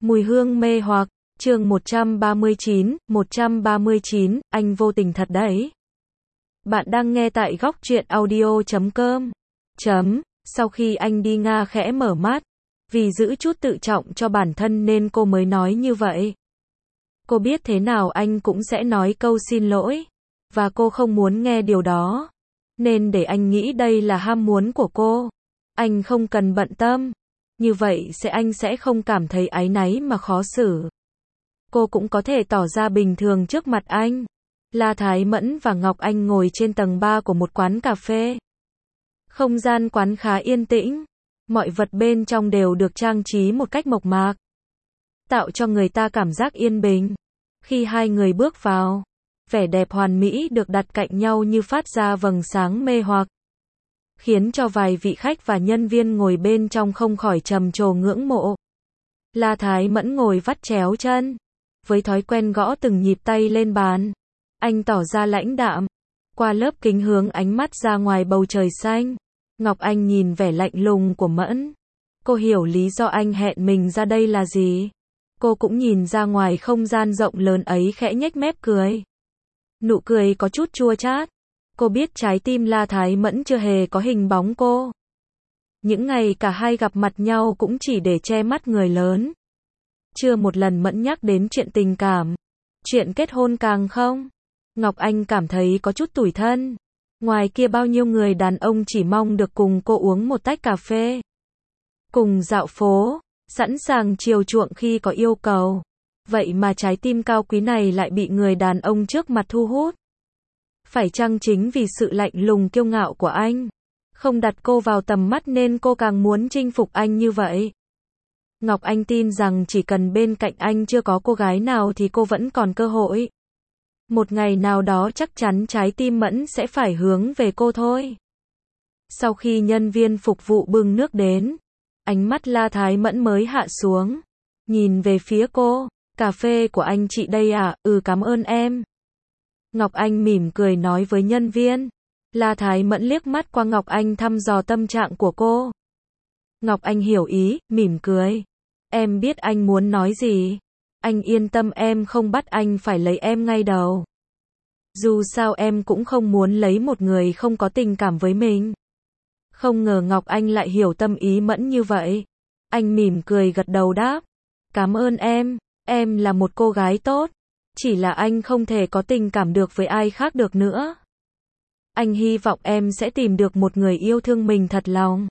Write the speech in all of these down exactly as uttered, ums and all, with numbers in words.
Mùi hương mê hoặc, chương một trăm ba mươi chín, một trăm ba mươi chín, anh vô tình thật đấy. Bạn đang nghe tại góc truyện audio chấm com. Chấm, sau khi anh đi Nga khẽ mở mắt, vì giữ chút tự trọng cho bản thân nên cô mới nói như vậy. Cô biết thế nào anh cũng sẽ nói câu xin lỗi, và cô không muốn nghe điều đó, nên để anh nghĩ đây là ham muốn của cô. Anh không cần bận tâm, như vậy sẽ anh sẽ không cảm thấy áy náy mà khó xử. Cô cũng có thể tỏ ra bình thường trước mặt anh. La Thái Mẫn và Ngọc Anh ngồi trên tầng ba của một quán cà phê. Không gian quán khá yên tĩnh, mọi vật bên trong đều được trang trí một cách mộc mạc, tạo cho người ta cảm giác yên bình. Khi hai người bước vào, vẻ đẹp hoàn mỹ được đặt cạnh nhau như phát ra vầng sáng mê hoặc, khiến cho vài vị khách và nhân viên ngồi bên trong không khỏi trầm trồ ngưỡng mộ. La Thái Mẫn ngồi vắt chéo chân, với thói quen gõ từng nhịp tay lên bàn. Anh tỏ ra lãnh đạm, qua lớp kính hướng ánh mắt ra ngoài bầu trời xanh. Ngọc Anh nhìn vẻ lạnh lùng của Mẫn. Cô hiểu lý do anh hẹn mình ra đây là gì. Cô cũng nhìn ra ngoài không gian rộng lớn ấy khẽ nhếch mép cười. Nụ cười có chút chua chát. Cô biết trái tim La Thái Mẫn chưa hề có hình bóng cô. Những ngày cả hai gặp mặt nhau cũng chỉ để che mắt người lớn. Chưa một lần Mẫn nhắc đến chuyện tình cảm. Chuyện kết hôn càng không. Ngọc Anh cảm thấy có chút tủi thân. Ngoài kia bao nhiêu người đàn ông chỉ mong được cùng cô uống một tách cà phê, cùng dạo phố, sẵn sàng chiều chuộng khi có yêu cầu. Vậy mà trái tim cao quý này lại bị người đàn ông trước mặt thu hút. Phải chăng chính vì sự lạnh lùng kiêu ngạo của anh, không đặt cô vào tầm mắt nên cô càng muốn chinh phục anh như vậy? Ngọc Anh tin rằng chỉ cần bên cạnh anh chưa có cô gái nào thì cô vẫn còn cơ hội. Một ngày nào đó chắc chắn trái tim Mẫn sẽ phải hướng về cô thôi. Sau khi nhân viên phục vụ bưng nước đến, ánh mắt La Thái Mẫn mới hạ xuống, nhìn về phía cô. Cà phê của anh chị đây à? Ừ, cảm ơn em. Ngọc Anh mỉm cười nói với nhân viên. La Thái Mẫn liếc mắt qua Ngọc Anh thăm dò tâm trạng của cô. Ngọc Anh hiểu ý, mỉm cười. Em biết anh muốn nói gì. Anh yên tâm, em không bắt anh phải lấy em ngay đầu. Dù sao em cũng không muốn lấy một người không có tình cảm với mình. Không ngờ Ngọc Anh lại hiểu tâm ý Mẫn như vậy. Anh mỉm cười gật đầu đáp. Cảm ơn em, em là một cô gái tốt. Chỉ là anh không thể có tình cảm được với ai khác được nữa. Anh hy vọng em sẽ tìm được một người yêu thương mình thật lòng.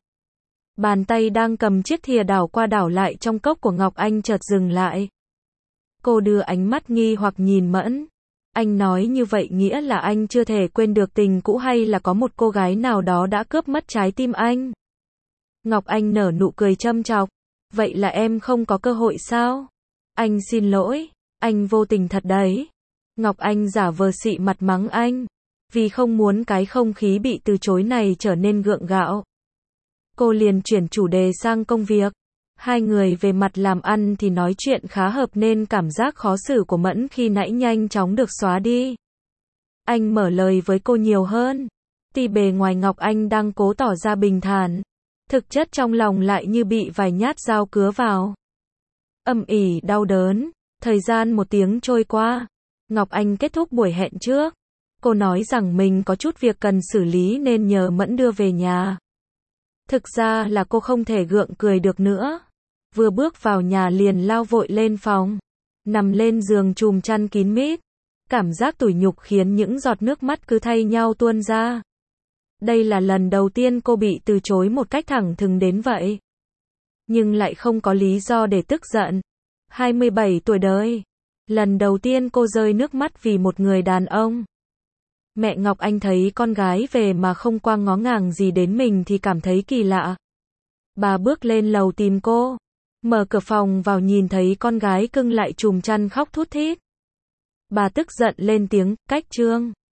Bàn tay đang cầm chiếc thìa đảo qua đảo lại trong cốc của Ngọc Anh chợt dừng lại. Cô đưa ánh mắt nghi hoặc nhìn Mẫn. Anh nói như vậy nghĩa là anh chưa thể quên được tình cũ hay là có một cô gái nào đó đã cướp mất trái tim anh? Ngọc Anh nở nụ cười châm chọc. Vậy là em không có cơ hội sao? Anh xin lỗi, anh vô tình thật đấy. Ngọc Anh giả vờ xị mặt mắng anh, vì không muốn cái không khí bị từ chối này trở nên gượng gạo. Cô liền chuyển chủ đề sang công việc. Hai người về mặt làm ăn thì nói chuyện khá hợp nên cảm giác khó xử của Mẫn khi nãy nhanh chóng được xóa đi. Anh mở lời với cô nhiều hơn. Tuy bề ngoài Ngọc Anh đang cố tỏ ra bình thản, thực chất trong lòng lại như bị vài nhát dao cứa vào. Âm ỉ đau đớn. Thời gian một tiếng trôi qua. Ngọc Anh kết thúc buổi hẹn trước. Cô nói rằng mình có chút việc cần xử lý nên nhờ Mẫn đưa về nhà. Thực ra là cô không thể gượng cười được nữa. Vừa bước vào nhà liền lao vội lên phòng. Nằm lên giường chùm chăn kín mít. Cảm giác tủi nhục khiến những giọt nước mắt cứ thay nhau tuôn ra. Đây là lần đầu tiên cô bị từ chối một cách thẳng thừng đến vậy. Nhưng lại không có lý do để tức giận. hai mươi bảy tuổi đời. Lần đầu tiên cô rơi nước mắt vì một người đàn ông. Mẹ Ngọc Anh thấy con gái về mà không qua ngó ngàng gì đến mình thì cảm thấy kỳ lạ. Bà bước lên lầu tìm cô. Mở cửa phòng vào nhìn thấy con gái cưng lại chùm chăn khóc thút thít. Bà tức giận lên tiếng, cách trương.